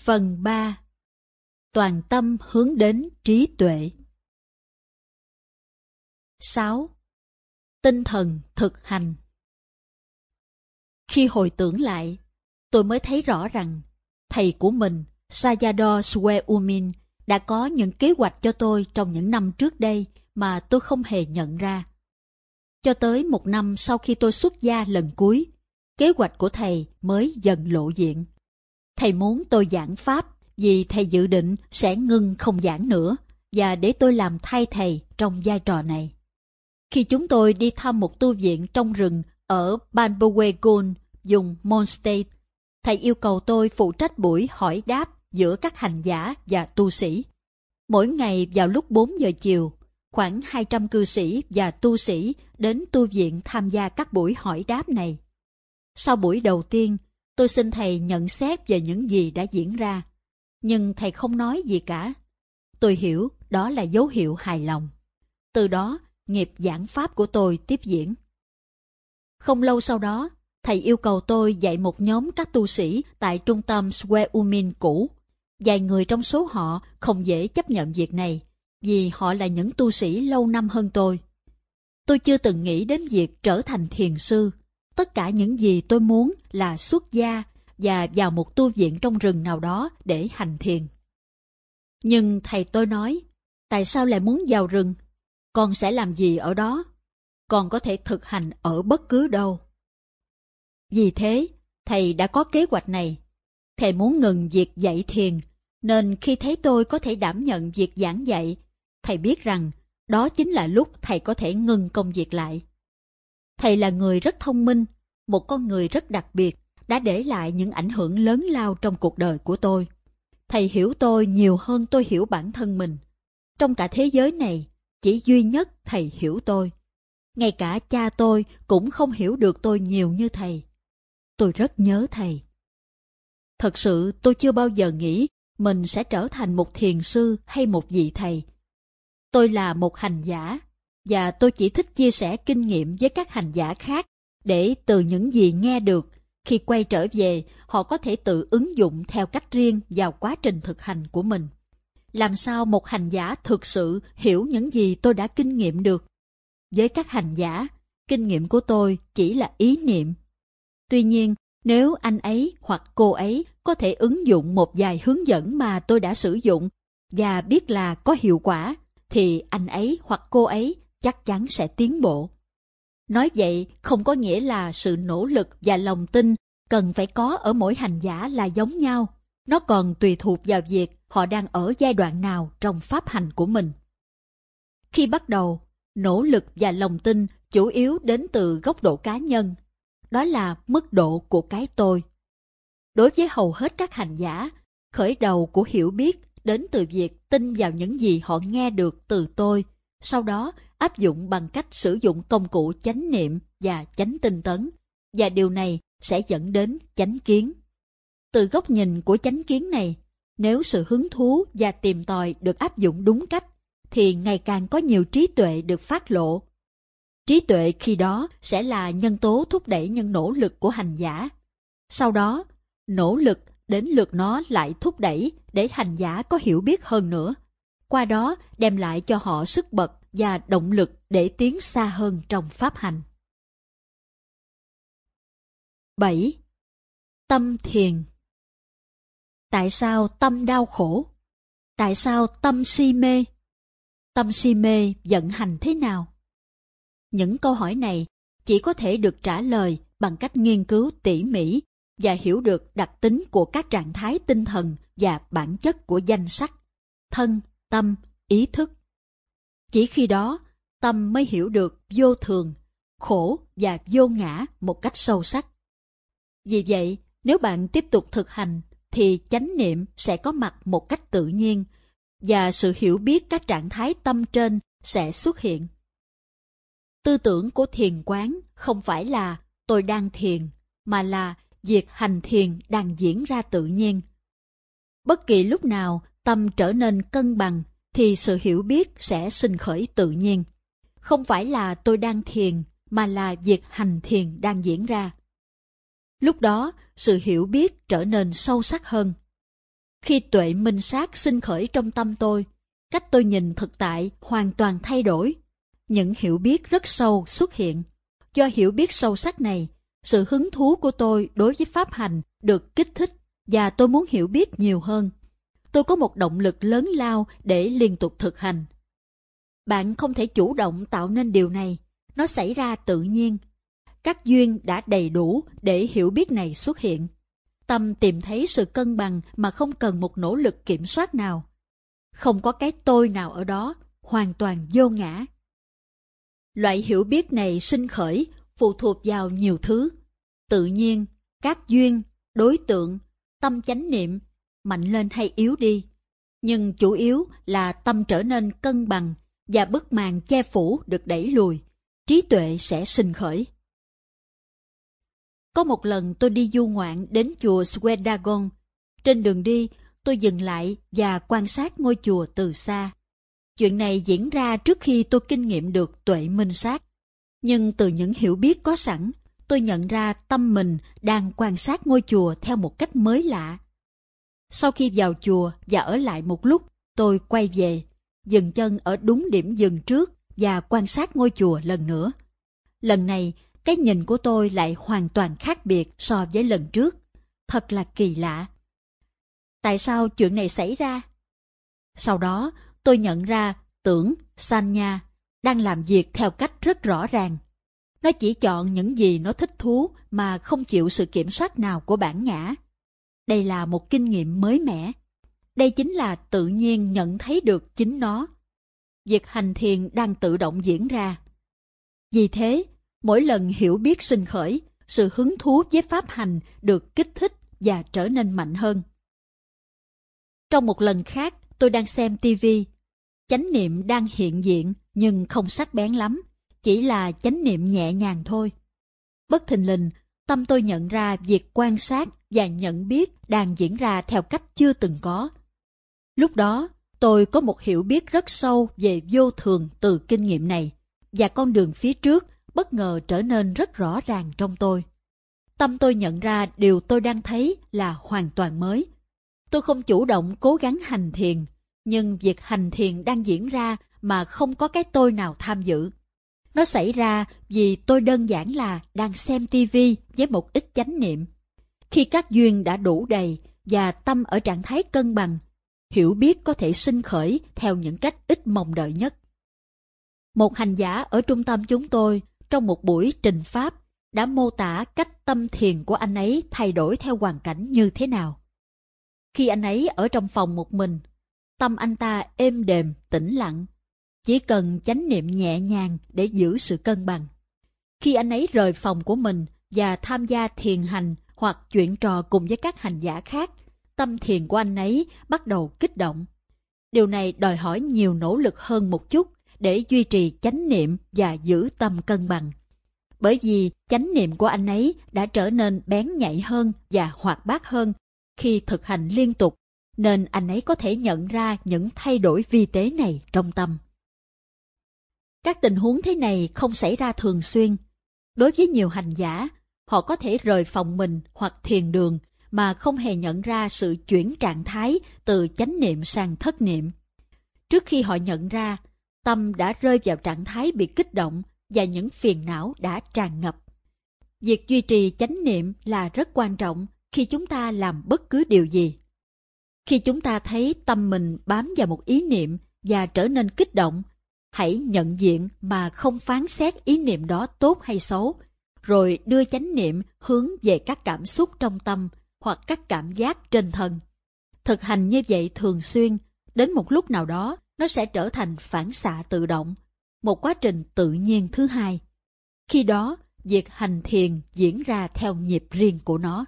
Phần 3. Toàn tâm hướng đến trí tuệ. 6. Tinh thần thực hành. Khi hồi tưởng lại, tôi mới thấy rõ rằng thầy của mình, Sayadaw Swayumin, đã có những kế hoạch cho tôi trong những năm trước đây mà tôi không hề nhận ra. Cho tới 1 năm sau khi tôi xuất gia lần cuối, kế hoạch của thầy mới dần lộ diện. Thầy muốn tôi giảng pháp vì thầy dự định sẽ ngưng không giảng nữa và để tôi làm thay thầy trong vai trò này. Khi chúng tôi đi thăm một tu viện trong rừng ở Banbawegun, vùng Mon State, thầy yêu cầu tôi phụ trách buổi hỏi đáp giữa các hành giả và tu sĩ. Mỗi ngày vào lúc 4 giờ chiều, khoảng 200 cư sĩ và tu sĩ đến tu viện tham gia các buổi hỏi đáp này. Sau buổi đầu tiên, tôi xin thầy nhận xét về những gì đã diễn ra, nhưng thầy không nói gì cả. Tôi hiểu đó là dấu hiệu hài lòng. Từ đó, nghiệp giảng pháp của tôi tiếp diễn. Không lâu sau đó, thầy yêu cầu tôi dạy một nhóm các tu sĩ tại trung tâm Swayumin cũ. Vài người trong số họ không dễ chấp nhận việc này, vì họ là những tu sĩ lâu năm hơn tôi. Tôi chưa từng nghĩ đến việc trở thành thiền sư. Tất cả những gì tôi muốn là xuất gia và vào một tu viện trong rừng nào đó để hành thiền. Nhưng thầy tôi nói, tại sao lại muốn vào rừng? Con sẽ làm gì ở đó? Con có thể thực hành ở bất cứ đâu. Vì thế, thầy đã có kế hoạch này. Thầy muốn ngừng việc dạy thiền, nên khi thấy tôi có thể đảm nhận việc giảng dạy, thầy biết rằng đó chính là lúc thầy có thể ngừng công việc lại. Thầy là người rất thông minh, một con người rất đặc biệt, đã để lại những ảnh hưởng lớn lao trong cuộc đời của tôi. Thầy hiểu tôi nhiều hơn tôi hiểu bản thân mình. Trong cả thế giới này, chỉ duy nhất thầy hiểu tôi. Ngay cả cha tôi cũng không hiểu được tôi nhiều như thầy. Tôi rất nhớ thầy. Thật sự tôi chưa bao giờ nghĩ mình sẽ trở thành một thiền sư hay một vị thầy. Tôi là một hành giả, và tôi chỉ thích chia sẻ kinh nghiệm với các hành giả khác để từ những gì nghe được, khi quay trở về họ có thể tự ứng dụng theo cách riêng vào quá trình thực hành của mình. Làm sao một hành giả thực sự hiểu những gì tôi đã kinh nghiệm được? Với các hành giả, kinh nghiệm của tôi chỉ là ý niệm. Tuy nhiên, nếu anh ấy hoặc cô ấy có thể ứng dụng một vài hướng dẫn mà tôi đã sử dụng và biết là có hiệu quả, thì anh ấy hoặc cô ấy chắc chắn sẽ tiến bộ. Nói vậy không có nghĩa là sự nỗ lực và lòng tin cần phải có ở mỗi hành giả là giống nhau. Nó còn tùy thuộc vào việc họ đang ở giai đoạn nào trong pháp hành của mình. Khi bắt đầu, nỗ lực và lòng tin chủ yếu đến từ góc độ cá nhân. Đó là mức độ của cái tôi. Đối với hầu hết các hành giả, khởi đầu của hiểu biết đến từ việc tin vào những gì họ nghe được từ tôi, sau đó áp dụng bằng cách sử dụng công cụ chánh niệm và chánh tinh tấn, và điều này sẽ dẫn đến chánh kiến. Từ góc nhìn của chánh kiến này, nếu sự hứng thú và tìm tòi được áp dụng đúng cách, thì ngày càng có nhiều trí tuệ được phát lộ. Trí tuệ khi đó sẽ là nhân tố thúc đẩy những nỗ lực của hành giả. Sau đó, nỗ lực đến lượt nó lại thúc đẩy để hành giả có hiểu biết hơn nữa. Qua đó đem lại cho họ sức bật và động lực để tiến xa hơn trong pháp hành. 7. Tâm thiền. Tại sao tâm đau khổ? Tại sao tâm si mê? Tâm si mê vận hành thế nào? Những câu hỏi này chỉ có thể được trả lời bằng cách nghiên cứu tỉ mỉ và hiểu được đặc tính của các trạng thái tinh thần và bản chất của danh sắc, thân, tâm, ý thức. Chỉ khi đó, tâm mới hiểu được vô thường, khổ và vô ngã một cách sâu sắc. Vì vậy, nếu bạn tiếp tục thực hành, thì chánh niệm sẽ có mặt một cách tự nhiên, và sự hiểu biết các trạng thái tâm trên sẽ xuất hiện. Tư tưởng của thiền quán không phải là tôi đang thiền, mà là việc hành thiền đang diễn ra tự nhiên. Bất kỳ lúc nào tâm trở nên cân bằng, thì sự hiểu biết sẽ sinh khởi tự nhiên. Không phải là tôi đang thiền, mà là việc hành thiền đang diễn ra. Lúc đó, sự hiểu biết trở nên sâu sắc hơn. Khi tuệ minh sát sinh khởi trong tâm tôi, cách tôi nhìn thực tại hoàn toàn thay đổi. Những hiểu biết rất sâu xuất hiện. Do hiểu biết sâu sắc này, sự hứng thú của tôi đối với pháp hành được kích thích và tôi muốn hiểu biết nhiều hơn. Tôi có một động lực lớn lao để liên tục thực hành. Bạn không thể chủ động tạo nên điều này, nó xảy ra tự nhiên. Các duyên đã đầy đủ để hiểu biết này xuất hiện. Tâm tìm thấy sự cân bằng mà không cần một nỗ lực kiểm soát nào. Không có cái tôi nào ở đó, hoàn toàn vô ngã. Loại hiểu biết này sinh khởi phụ thuộc vào nhiều thứ. Tự nhiên, các duyên, đối tượng, tâm chánh niệm, mạnh lên hay yếu đi. Nhưng chủ yếu là tâm trở nên cân bằng và bức màn che phủ được đẩy lùi, trí tuệ sẽ sinh khởi. Có một lần tôi đi du ngoạn đến chùa Swedagon. Trên đường đi, tôi dừng lại và quan sát ngôi chùa từ xa. Chuyện này diễn ra trước khi tôi kinh nghiệm được tuệ minh sát. Nhưng từ những hiểu biết có sẵn, tôi nhận ra tâm mình đang quan sát ngôi chùa theo một cách mới lạ. Sau khi vào chùa và ở lại một lúc, tôi quay về, dừng chân ở đúng điểm dừng trước và quan sát ngôi chùa lần nữa. Lần này, cái nhìn của tôi lại hoàn toàn khác biệt so với lần trước. Thật là kỳ lạ. Tại sao chuyện này xảy ra? Sau đó, tôi nhận ra tưởng, sanya, đang làm việc theo cách rất rõ ràng. Nó chỉ chọn những gì nó thích thú mà không chịu sự kiểm soát nào của bản ngã. Đây là một kinh nghiệm mới mẻ. Đây chính là tự nhiên nhận thấy được chính nó. Việc hành thiền đang tự động diễn ra. Vì thế, mỗi lần hiểu biết sinh khởi, sự hứng thú với pháp hành được kích thích và trở nên mạnh hơn. Trong một lần khác, tôi đang xem TV. Chánh niệm đang hiện diện nhưng không sắc bén lắm, chỉ là chánh niệm nhẹ nhàng thôi. Bất thình lình, tâm tôi nhận ra việc quan sát và nhận biết đang diễn ra theo cách chưa từng có. Lúc đó, tôi có một hiểu biết rất sâu về vô thường từ kinh nghiệm này, và con đường phía trước bất ngờ trở nên rất rõ ràng trong tôi. Tâm tôi nhận ra điều tôi đang thấy là hoàn toàn mới. Tôi không chủ động cố gắng hành thiền, nhưng việc hành thiền đang diễn ra mà không có cái tôi nào tham dự. Nó xảy ra vì tôi đơn giản là đang xem tivi với một ít chánh niệm. Khi các duyên đã đủ đầy và tâm ở trạng thái cân bằng, hiểu biết có thể sinh khởi theo những cách ít mong đợi nhất. Một hành giả ở trung tâm chúng tôi trong một buổi trình pháp đã mô tả cách tâm thiền của anh ấy thay đổi theo hoàn cảnh như thế nào. Khi anh ấy ở trong phòng một mình, tâm anh ta êm đềm, tĩnh lặng, chỉ cần chánh niệm nhẹ nhàng để giữ sự cân bằng. Khi anh ấy rời phòng của mình và tham gia thiền hành hoặc chuyện trò cùng với các hành giả khác, tâm thiền của anh ấy bắt đầu kích động. Điều này đòi hỏi nhiều nỗ lực hơn một chút để duy trì chánh niệm và giữ tâm cân bằng. Bởi vì chánh niệm của anh ấy đã trở nên bén nhạy hơn và hoạt bát hơn khi thực hành liên tục, nên anh ấy có thể nhận ra những thay đổi vi tế này trong tâm. Các tình huống thế này không xảy ra thường xuyên. Đối với nhiều hành giả, họ có thể rời phòng mình hoặc thiền đường mà không hề nhận ra sự chuyển trạng thái từ chánh niệm sang thất niệm. Trước khi họ nhận ra, tâm đã rơi vào trạng thái bị kích động và những phiền não đã tràn ngập. Việc duy trì chánh niệm là rất quan trọng khi chúng ta làm bất cứ điều gì. Khi chúng ta thấy tâm mình bám vào một ý niệm và trở nên kích động, hãy nhận diện mà không phán xét ý niệm đó tốt hay xấu, rồi đưa chánh niệm hướng về các cảm xúc trong tâm hoặc các cảm giác trên thân. Thực hành như vậy thường xuyên, đến một lúc nào đó nó sẽ trở thành phản xạ tự động, một quá trình tự nhiên thứ hai. Khi đó, việc hành thiền diễn ra theo nhịp riêng của nó.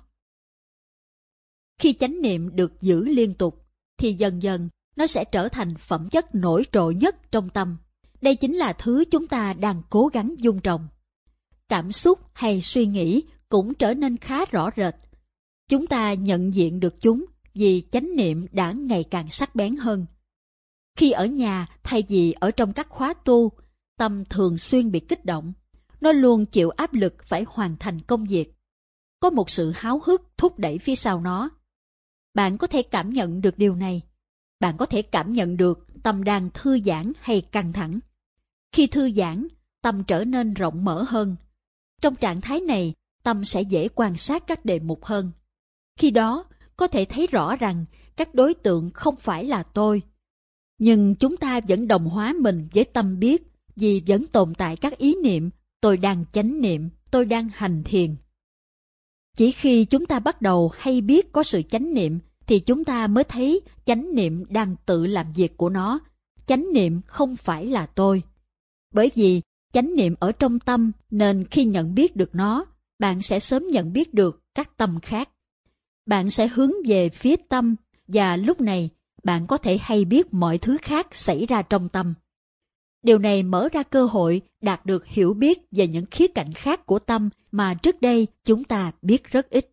Khi chánh niệm được giữ liên tục, thì dần dần nó sẽ trở thành phẩm chất nổi trội nhất trong tâm. Đây chính là thứ chúng ta đang cố gắng dung trồng. Cảm xúc hay suy nghĩ cũng trở nên khá rõ rệt. Chúng ta nhận diện được chúng vì chánh niệm đã ngày càng sắc bén hơn. Khi ở nhà thay vì ở trong các khóa tu, tâm thường xuyên bị kích động. Nó luôn chịu áp lực phải hoàn thành công việc. Có một sự háo hức thúc đẩy phía sau nó. Bạn có thể cảm nhận được điều này. Bạn có thể cảm nhận được tâm đang thư giãn hay căng thẳng. Khi thư giãn, tâm trở nên rộng mở hơn. Trong trạng thái này, tâm sẽ dễ quan sát các đề mục hơn. Khi đó, có thể thấy rõ rằng các đối tượng không phải là tôi. Nhưng chúng ta vẫn đồng hóa mình với tâm biết, vì vẫn tồn tại các ý niệm, tôi đang chánh niệm, tôi đang hành thiền. Chỉ khi chúng ta bắt đầu hay biết có sự chánh niệm, thì chúng ta mới thấy chánh niệm đang tự làm việc của nó. Chánh niệm không phải là tôi. Bởi vì chánh niệm ở trong tâm, nên khi nhận biết được nó, bạn sẽ sớm nhận biết được các tâm khác. Bạn sẽ hướng về phía tâm, và lúc này bạn có thể hay biết mọi thứ khác xảy ra trong tâm. Điều này mở ra cơ hội đạt được hiểu biết về những khía cạnh khác của tâm mà trước đây chúng ta biết rất ít.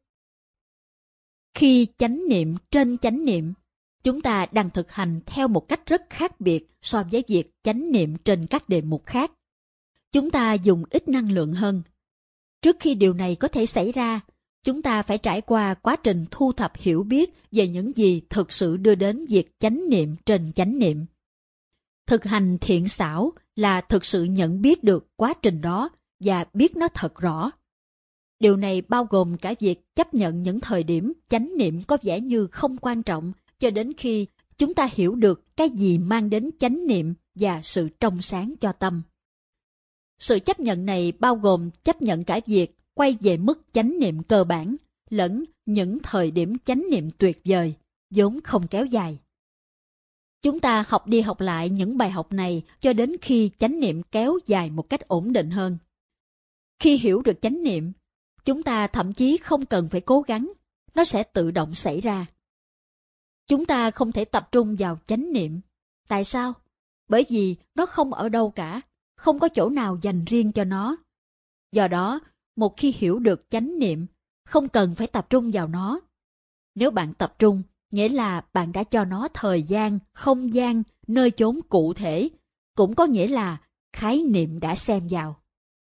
Khi chánh niệm trên chánh niệm, chúng ta đang thực hành theo một cách rất khác biệt so với việc chánh niệm trên các đề mục khác. Chúng ta dùng ít năng lượng hơn. Trước khi điều này có thể xảy ra, chúng ta phải trải qua quá trình thu thập hiểu biết về những gì thực sự đưa đến việc chánh niệm trên chánh niệm. Thực hành thiện xảo là thực sự nhận biết được quá trình đó và biết nó thật rõ. Điều này bao gồm cả việc chấp nhận những thời điểm chánh niệm có vẻ như không quan trọng cho đến khi chúng ta hiểu được cái gì mang đến chánh niệm và sự trong sáng cho tâm. Sự chấp nhận này bao gồm chấp nhận cả việc quay về mức chánh niệm cơ bản lẫn những thời điểm chánh niệm tuyệt vời, vốn không kéo dài. Chúng ta học đi học lại những bài học này cho đến khi chánh niệm kéo dài một cách ổn định hơn. Khi hiểu được chánh niệm, chúng ta thậm chí không cần phải cố gắng, nó sẽ tự động xảy ra. Chúng ta không thể tập trung vào chánh niệm. Tại sao? Bởi vì nó không ở đâu cả, không có chỗ nào dành riêng cho nó. Do đó, một khi hiểu được chánh niệm, không cần phải tập trung vào nó. Nếu bạn tập trung, nghĩa là bạn đã cho nó thời gian, không gian, nơi chốn cụ thể, cũng có nghĩa là khái niệm đã xem vào.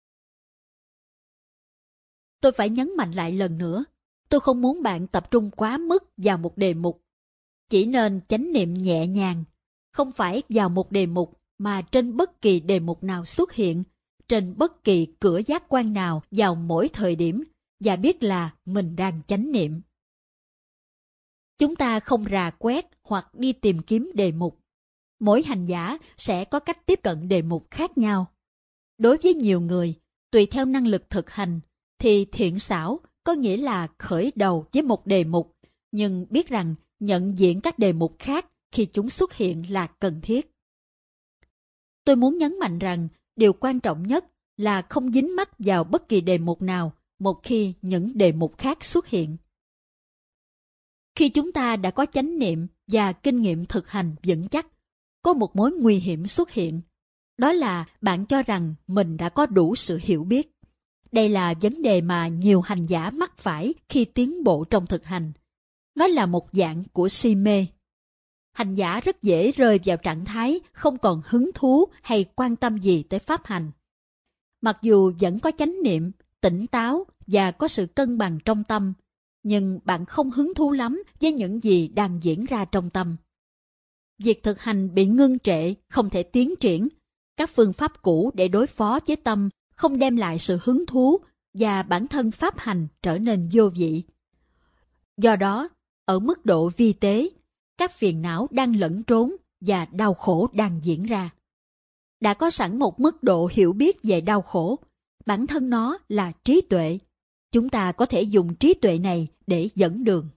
Tôi phải nhấn mạnh lại lần nữa, tôi không muốn bạn tập trung quá mức vào một đề mục. Chỉ nên chánh niệm nhẹ nhàng, không phải vào một đề mục mà trên bất kỳ đề mục nào xuất hiện, trên bất kỳ cửa giác quan nào vào mỗi thời điểm, và biết là mình đang chánh niệm. Chúng ta không rà quét hoặc đi tìm kiếm đề mục. Mỗi hành giả sẽ có cách tiếp cận đề mục khác nhau. Đối với nhiều người, tùy theo năng lực thực hành, thì thiện xảo có nghĩa là khởi đầu với một đề mục, nhưng biết rằng nhận diện các đề mục khác khi chúng xuất hiện là cần thiết. Tôi muốn nhấn mạnh rằng điều quan trọng nhất là không dính mắc vào bất kỳ đề mục nào một khi những đề mục khác xuất hiện. Khi chúng ta đã có chánh niệm và kinh nghiệm thực hành vững chắc, có một mối nguy hiểm xuất hiện. Đó là bạn cho rằng mình đã có đủ sự hiểu biết. Đây là vấn đề mà nhiều hành giả mắc phải khi tiến bộ trong thực hành. Nó là một dạng của si mê. Hành giả rất dễ rơi vào trạng thái không còn hứng thú hay quan tâm gì tới pháp hành. Mặc dù vẫn có chánh niệm, tỉnh táo và có sự cân bằng trong tâm, nhưng bạn không hứng thú lắm với những gì đang diễn ra trong tâm. Việc thực hành bị ngưng trệ, không thể tiến triển. Các phương pháp cũ để đối phó với tâm không đem lại sự hứng thú và bản thân pháp hành trở nên vô vị. Do đó, ở mức độ vi tế, các phiền não đang lẫn trốn và đau khổ đang diễn ra. Đã có sẵn một mức độ hiểu biết về đau khổ, bản thân nó là trí tuệ. Chúng ta có thể dùng trí tuệ này để dẫn đường.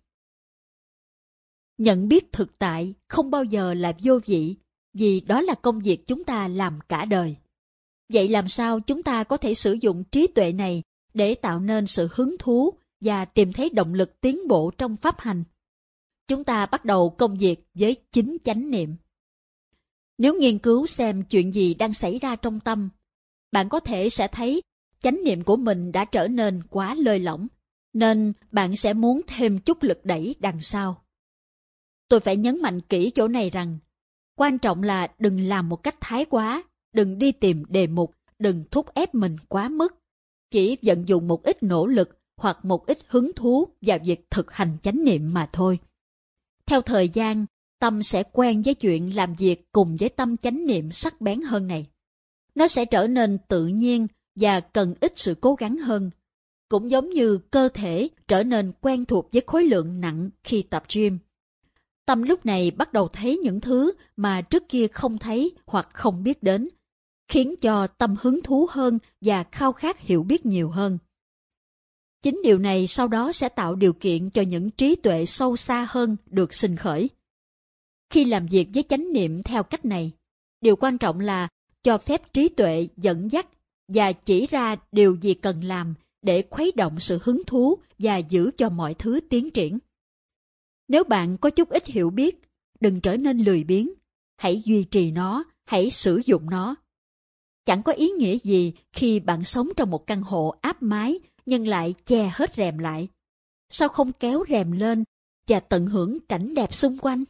Nhận biết thực tại không bao giờ là vô vị, vì đó là công việc chúng ta làm cả đời. Vậy làm sao chúng ta có thể sử dụng trí tuệ này để tạo nên sự hứng thú và tìm thấy động lực tiến bộ trong pháp hành? Chúng ta bắt đầu công việc với chính chánh niệm. Nếu nghiên cứu xem chuyện gì đang xảy ra trong tâm, bạn có thể sẽ thấy chánh niệm của mình đã trở nên quá lơi lỏng, nên bạn sẽ muốn thêm chút lực đẩy đằng sau. Tôi phải nhấn mạnh kỹ chỗ này rằng, quan trọng là đừng làm một cách thái quá, đừng đi tìm đề mục, đừng thúc ép mình quá mức. Chỉ vận dụng một ít nỗ lực hoặc một ít hứng thú vào việc thực hành chánh niệm mà thôi. Theo thời gian, tâm sẽ quen với chuyện làm việc cùng với tâm chánh niệm sắc bén hơn này. Nó sẽ trở nên tự nhiên và cần ít sự cố gắng hơn. Cũng giống như cơ thể trở nên quen thuộc với khối lượng nặng khi tập gym. Tâm lúc này bắt đầu thấy những thứ mà trước kia không thấy hoặc không biết đến, khiến cho tâm hứng thú hơn và khao khát hiểu biết nhiều hơn. Chính điều này sau đó sẽ tạo điều kiện cho những trí tuệ sâu xa hơn được sinh khởi. Khi làm việc với chánh niệm theo cách này, điều quan trọng là cho phép trí tuệ dẫn dắt và chỉ ra điều gì cần làm để khuấy động sự hứng thú và giữ cho mọi thứ tiến triển. Nếu bạn có chút ít hiểu biết, đừng trở nên lười biếng, hãy duy trì nó, hãy sử dụng nó. Chẳng có ý nghĩa gì khi bạn sống trong một căn hộ áp mái nhưng lại che hết rèm lại. Sao không kéo rèm lên và tận hưởng cảnh đẹp xung quanh?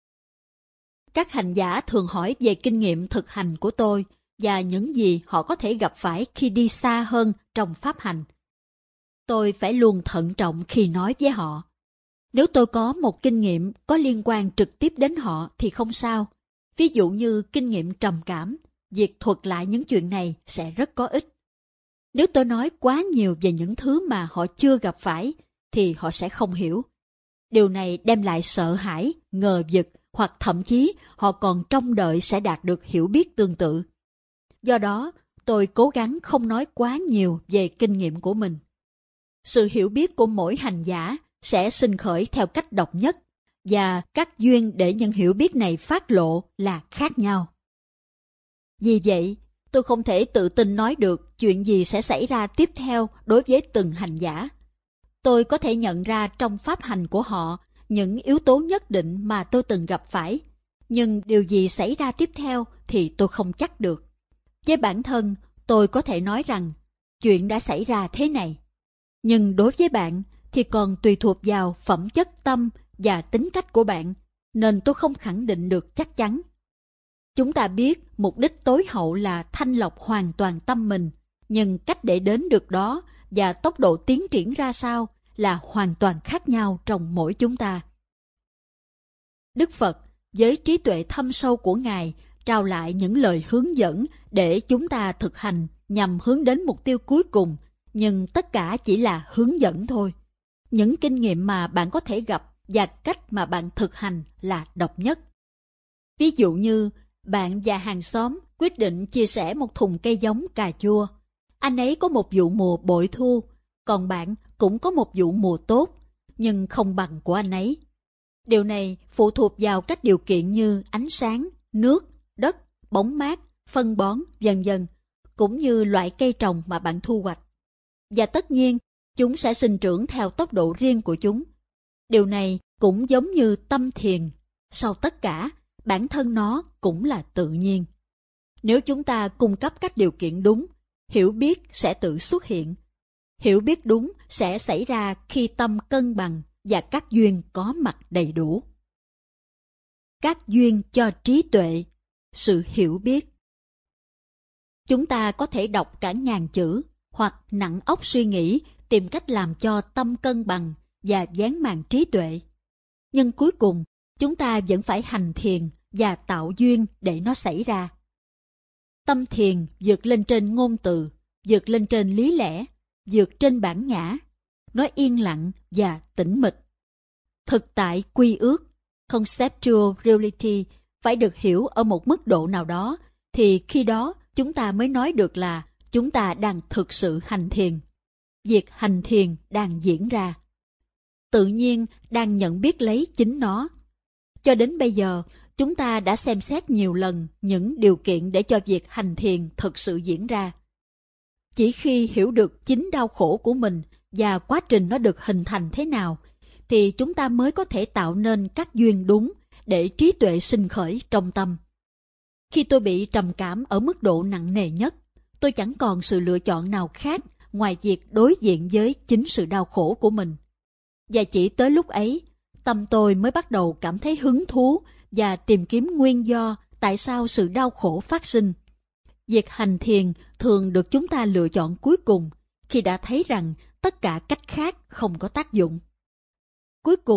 Các hành giả thường hỏi về kinh nghiệm thực hành của tôi và những gì họ có thể gặp phải khi đi xa hơn trong pháp hành. Tôi phải luôn thận trọng khi nói với họ. Nếu tôi có một kinh nghiệm có liên quan trực tiếp đến họ thì không sao. Ví dụ như kinh nghiệm trầm cảm, việc thuật lại những chuyện này sẽ rất có ích. Nếu tôi nói quá nhiều về những thứ mà họ chưa gặp phải, thì họ sẽ không hiểu. Điều này đem lại sợ hãi, ngờ vực, hoặc thậm chí họ còn trông đợi sẽ đạt được hiểu biết tương tự. Do đó, tôi cố gắng không nói quá nhiều về kinh nghiệm của mình. Sự hiểu biết của mỗi hành giả sẽ sinh khởi theo cách độc nhất, và các duyên để những hiểu biết này phát lộ là khác nhau. Vì vậy, tôi không thể tự tin nói được chuyện gì sẽ xảy ra tiếp theo đối với từng hành giả. Tôi có thể nhận ra trong pháp hành của họ những yếu tố nhất định mà tôi từng gặp phải, nhưng điều gì xảy ra tiếp theo thì tôi không chắc được. Với bản thân, tôi có thể nói rằng chuyện đã xảy ra thế này. Nhưng đối với bạn thì còn tùy thuộc vào phẩm chất tâm và tính cách của bạn, nên tôi không khẳng định được chắc chắn. Chúng ta biết mục đích tối hậu là thanh lọc hoàn toàn tâm mình, nhưng cách để đến được đó và tốc độ tiến triển ra sao là hoàn toàn khác nhau trong mỗi chúng ta. Đức Phật, với trí tuệ thâm sâu của Ngài, trao lại những lời hướng dẫn để chúng ta thực hành nhằm hướng đến mục tiêu cuối cùng, nhưng tất cả chỉ là hướng dẫn thôi. Những kinh nghiệm mà bạn có thể gặp và cách mà bạn thực hành là độc nhất. Ví dụ như, bạn và hàng xóm quyết định chia sẻ một thùng cây giống cà chua. Anh ấy có một vụ mùa bội thu, còn bạn cũng có một vụ mùa tốt, nhưng không bằng của anh ấy. Điều này phụ thuộc vào các điều kiện như ánh sáng, nước, đất, bóng mát, phân bón, vân vân, cũng như loại cây trồng mà bạn thu hoạch. Và tất nhiên, chúng sẽ sinh trưởng theo tốc độ riêng của chúng. Điều này cũng giống như tâm thiền. Sau tất cả, bản thân nó cũng là tự nhiên. Nếu chúng ta cung cấp các điều kiện đúng, hiểu biết sẽ tự xuất hiện. Hiểu biết đúng sẽ xảy ra khi tâm cân bằng và các duyên có mặt đầy đủ. Các duyên cho trí tuệ, sự hiểu biết. Chúng ta có thể đọc cả ngàn chữ, hoặc nặng óc suy nghĩ, tìm cách làm cho tâm cân bằng và dán màn trí tuệ. Nhưng cuối cùng, chúng ta vẫn phải hành thiền và tạo duyên để nó xảy ra. Tâm thiền vượt lên trên ngôn từ, vượt lên trên lý lẽ, vượt trên bản ngã. Nó yên lặng và tĩnh mịch. Thực tại quy ước, conceptual reality, phải được hiểu ở một mức độ nào đó, thì khi đó chúng ta mới nói được là chúng ta đang thực sự hành thiền. Việc hành thiền đang diễn ra. Tự nhiên đang nhận biết lấy chính nó. Cho đến bây giờ, chúng ta đã xem xét nhiều lần những điều kiện để cho việc hành thiền thực sự diễn ra. Chỉ khi hiểu được chính đau khổ của mình và quá trình nó được hình thành thế nào, thì chúng ta mới có thể tạo nên các duyên đúng để trí tuệ sinh khởi trong tâm. Khi tôi bị trầm cảm ở mức độ nặng nề nhất, tôi chẳng còn sự lựa chọn nào khác ngoài việc đối diện với chính sự đau khổ của mình. Và chỉ tới lúc ấy, tâm tôi mới bắt đầu cảm thấy hứng thú và tìm kiếm nguyên do tại sao sự đau khổ phát sinh. Việc hành thiền thường được chúng ta lựa chọn cuối cùng khi đã thấy rằng tất cả cách khác không có tác dụng. Cuối cùng,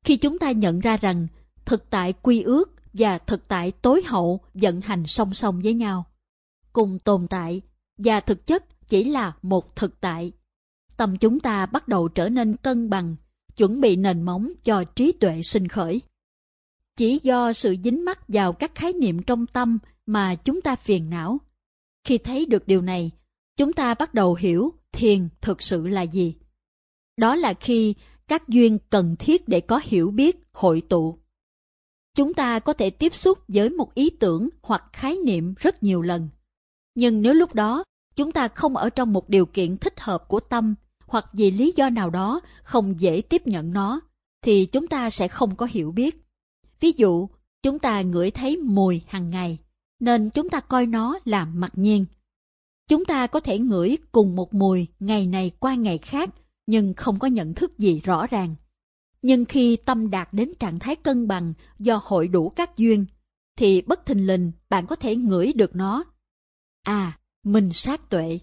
Khi chúng ta nhận ra rằng thực tại quy ước và thực tại tối hậu vận hành song song với nhau, cùng tồn tại, và thực chất chỉ là một thực tại, tâm chúng ta bắt đầu trở nên cân bằng, chuẩn bị nền móng cho trí tuệ sinh khởi. Chỉ do sự dính mắc vào các khái niệm trong tâm mà chúng ta phiền não. Khi thấy được điều này, chúng ta bắt đầu hiểu thiền thực sự là gì. Đó là khi các duyên cần thiết để có hiểu biết hội tụ. Chúng ta có thể tiếp xúc với một ý tưởng hoặc khái niệm rất nhiều lần. Nhưng nếu lúc đó chúng ta không ở trong một điều kiện thích hợp của tâm, hoặc vì lý do nào đó không dễ tiếp nhận nó, thì chúng ta sẽ không có hiểu biết. Ví dụ, chúng ta ngửi thấy mùi hàng ngày, nên chúng ta coi nó là mặc nhiên. Chúng ta có thể ngửi cùng một mùi ngày này qua ngày khác, nhưng không có nhận thức gì rõ ràng. Nhưng khi tâm đạt đến trạng thái cân bằng do hội đủ các duyên, thì bất thình lình bạn có thể ngửi được nó. À, minh sát tuệ.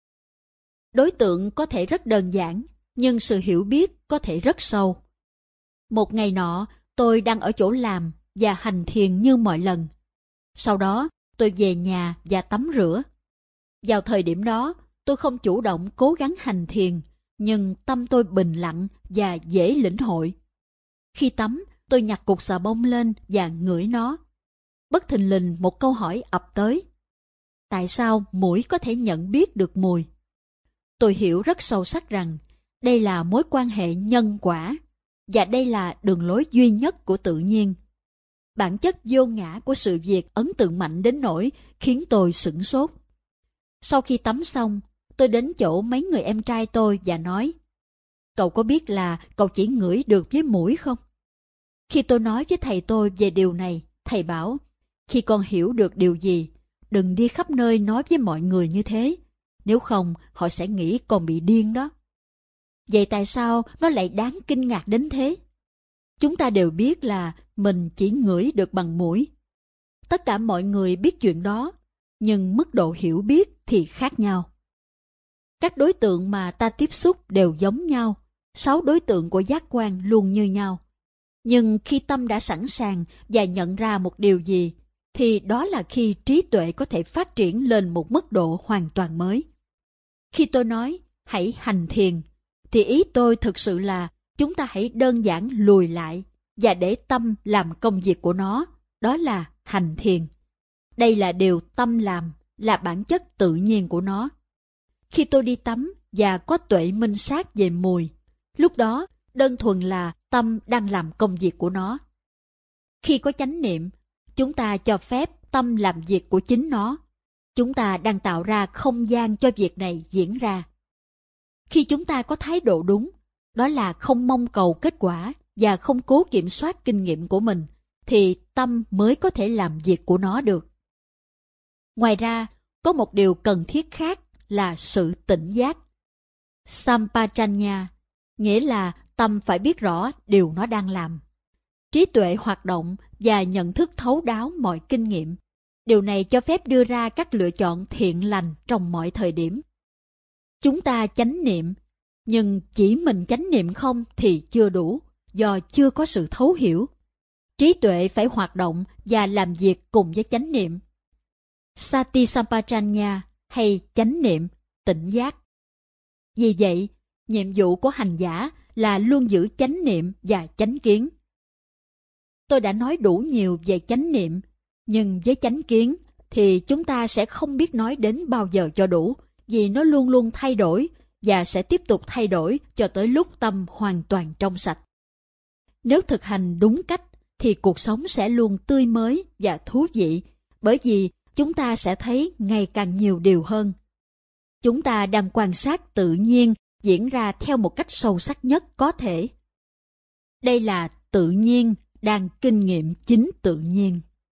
Đối tượng có thể rất đơn giản, nhưng sự hiểu biết có thể rất sâu. Một ngày nọ, tôi đang ở chỗ làm và hành thiền như mọi lần. Sau đó, tôi về nhà và tắm rửa. Vào thời điểm đó, tôi không chủ động cố gắng hành thiền, nhưng tâm tôi bình lặng và dễ lĩnh hội. Khi tắm, tôi nhặt cục xà bông lên và ngửi nó. Bất thình lình một câu hỏi ập tới. Tại sao muỗi có thể nhận biết được mùi? Tôi hiểu rất sâu sắc rằng đây là mối quan hệ nhân quả, và đây là đường lối duy nhất của tự nhiên. Bản chất vô ngã của sự việc ấn tượng mạnh đến nỗi khiến tôi sửng sốt. Sau khi tắm xong, tôi đến chỗ mấy người em trai tôi và nói, cậu có biết là cậu chỉ ngửi được với mũi không? Khi tôi nói với thầy tôi về điều này, thầy bảo, khi con hiểu được điều gì, đừng đi khắp nơi nói với mọi người như thế, nếu không họ sẽ nghĩ con bị điên đó. Vậy tại sao nó lại đáng kinh ngạc đến thế? Chúng ta đều biết là mình chỉ ngửi được bằng mũi. Tất cả mọi người biết chuyện đó, nhưng mức độ hiểu biết thì khác nhau. Các đối tượng mà ta tiếp xúc đều giống nhau, 6 đối tượng của giác quan luôn như nhau. Nhưng khi tâm đã sẵn sàng và nhận ra một điều gì, thì đó là khi trí tuệ có thể phát triển lên một mức độ hoàn toàn mới. Khi tôi nói, hãy hành thiền, thì ý tôi thực sự là chúng ta hãy đơn giản lùi lại và để tâm làm công việc của nó, đó là hành thiền. Đây là điều tâm làm, là bản chất tự nhiên của nó. Khi tôi đi tắm và có tuệ minh sát về mùi, lúc đó đơn thuần là tâm đang làm công việc của nó. Khi có chánh niệm, chúng ta cho phép tâm làm việc của chính nó. Chúng ta đang tạo ra không gian cho việc này diễn ra. Khi chúng ta có thái độ đúng, đó là không mong cầu kết quả và không cố kiểm soát kinh nghiệm của mình, thì tâm mới có thể làm việc của nó được. Ngoài ra, có một điều cần thiết khác là sự tỉnh giác. Sampajanya, nghĩa là tâm phải biết rõ điều nó đang làm. Trí tuệ hoạt động và nhận thức thấu đáo mọi kinh nghiệm. Điều này cho phép đưa ra các lựa chọn thiện lành trong mọi thời điểm. Chúng ta chánh niệm, nhưng chỉ mình chánh niệm không thì chưa đủ, do chưa có sự thấu hiểu. Trí tuệ phải hoạt động và làm việc cùng với chánh niệm. Sati Sampajanya hay chánh niệm, tỉnh giác. Vì vậy, nhiệm vụ của hành giả là luôn giữ chánh niệm và chánh kiến. Tôi đã nói đủ nhiều về chánh niệm, nhưng với chánh kiến thì chúng ta sẽ không biết nói đến bao giờ cho đủ, vì nó luôn luôn thay đổi và sẽ tiếp tục thay đổi cho tới lúc tâm hoàn toàn trong sạch. Nếu thực hành đúng cách thì cuộc sống sẽ luôn tươi mới và thú vị, bởi vì chúng ta sẽ thấy ngày càng nhiều điều hơn. Chúng ta đang quan sát tự nhiên diễn ra theo một cách sâu sắc nhất có thể. Đây là tự nhiên đang kinh nghiệm chính tự nhiên.